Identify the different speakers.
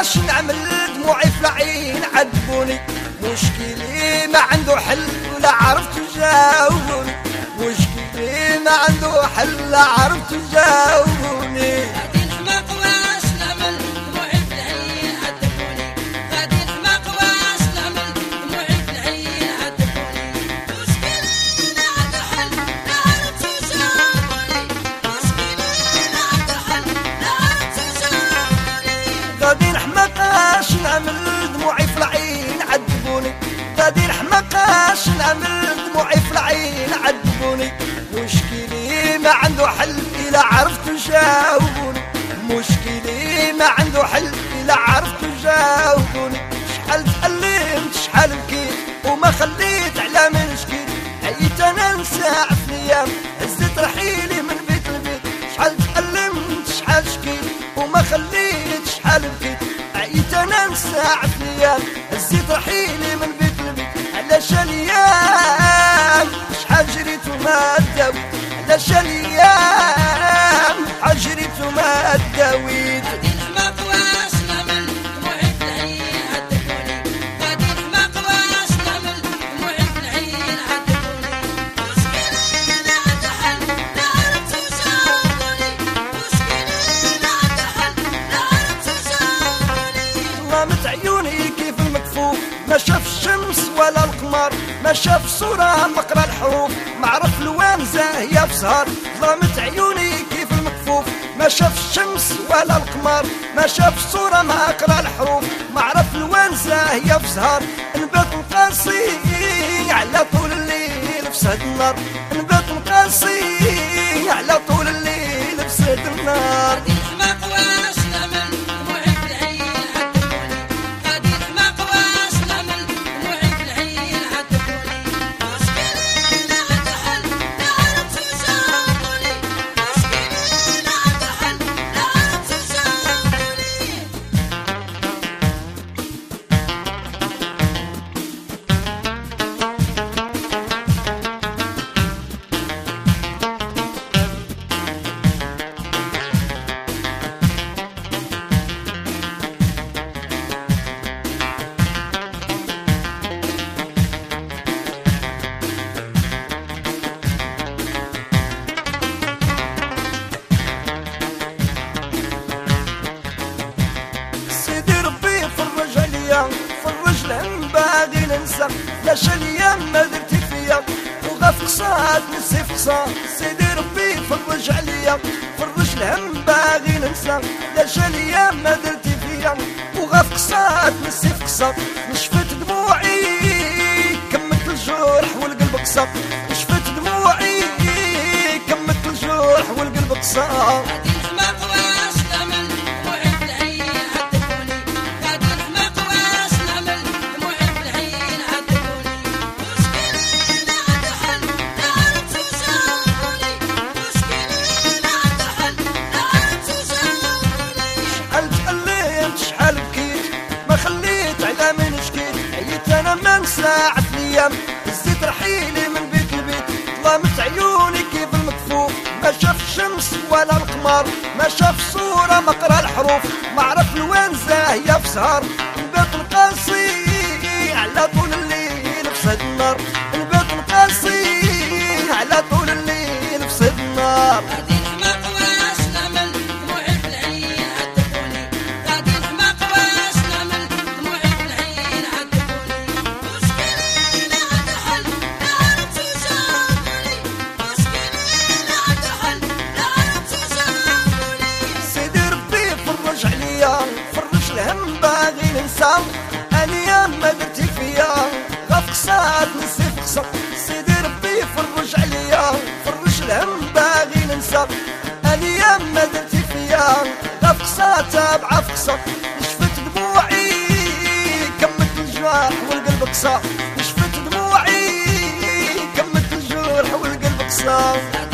Speaker 1: واش نعمل دموعي في العين عذبوني، مشكلي ما عنده حل ولا عرفت تجاوبوني، مشكلي ما عنده حل لا عرفت تجاوبوني.
Speaker 2: غادي نحماق واش نعمل دموعي في العين عذبوني، غادي نحماق واش نعمل دموعي في العين عذبوني، مشكلي ما عنده حل لا عرفت تجاوبوني، مشكلي ما عنده حل لا عرفت تجاوبوني.
Speaker 1: غادي نحماق واش نعمل دموعي في العين عذبوني، غادي نحماق واش نعمل دموعي في العين عذبوني، مشكلي ما عنده حل إلا عرفت تجاوبوني، مشكلي ما عنده حل إلا عرفت تجاوبوني. شحال تألمت شحال بكيت وما خليت على من شكيت، عييت أنا نساع في الأيام هزت رحيلي من بيت لبيت، شحال تألمت شحال شكيت وما خليت شحال بكيت، عييت أنا نساع في الأيام هزت رحيلي من بيت لبيت. علاش الأيام شحال جريت وما داويت، علاش الأيام شحال جريت وما داويت.
Speaker 2: غادي نحماق واش نعمل دموعي في العين عذبوني، غادي نحماق واش نعمل دموعي في العين عذبوني، مشكلي ما عنده حل لا عرفت تجاوبوني، مشكلي ما عنده حل لا عرفت تجاوبوني.
Speaker 1: ظلمت عيوني كيف المكفوف ما شاف الشمس ولا القمر، ما شاف صورة مقرا الحروف ما عرف لوان زاهية في سهر. ظلمت عيوني كيف المكفوف ما شاف الشمس ولا القمر، ما شاف صورة مقرا الحروف ما عرف لوان زاهية في سهر. نبات مقاسي على طول الليل في سهد النار، نبات مقاسي على طول الليل في سهد النار.
Speaker 2: غادي نحماق واش نعمل دموعي في العين عذبوني، غادي نحماق واش نعمل دموعي في العين عذبوني، مشكلي ما عنده حل لا عرفت تجاوبوني، مشكلي ما عنده حل لا عرفت تجاوبوني.
Speaker 1: سيدي ربي فرج عليا فرج الهم باغي ننسى، لاش الايام ما درتي فيا وغاف قصاد نسي في قصاد. سيدي ربي فرج عليا فرج الهم باغي ننسى، لاش الايام ما درتي فيا وغاف قصاد نسي في قصاد. نشفت دموعي كملت الجرح والقلب قصا، نشفت دموعي كملت الجرح والقلب قصا.
Speaker 2: غادي نحماق واش نعمل دموعي في العين عذبوني، غادي نحماق واش نعمل دموعي في العين عذبوني، مشكلي ما عنده حل لا عرفت تجاوبوني، مشكلي ما عنده حل لا عرفت تجاوبوني.
Speaker 1: شحال تألمت شحال بكيت ما خليت على من شكيت، عييت انا ما نساع في الايام هزيت رحيلي من بيت لبيت. ظلمت عيوني كيف المكفوف ما شاف الشمس ولا القمر، ما شاف صورة مقرا الحروف ما عرف لوين زاهية في سهر. نبات مقاسي على طول الليل في سهد النار، نبات مقاسي على طول الليل في سهد النار.
Speaker 2: غادي نحماق واش نعمل دموعي في العين عذبوني، غادي نحماق واش نعمل دموعي في العين عذبوني، مشكلي ما عنده حل لا عرفت تجاوبوني، مشكلي ما عنده حل لا عرفت تجاوبوني.
Speaker 1: سيدي ربي فرج عليا فرج الهم باغي ننسى، الايام ما درتي فيا غاف قصاد نسي في قصا. سيدي ربي فرج عليا فرج الهم باغي ننسى، الايام ما درتي فيا غاف قصاد تابعه في قصا. نشفت دموعي كملت الجرح والقلب قصا، نشفت دموعي كملت الجرح والقلب قصا.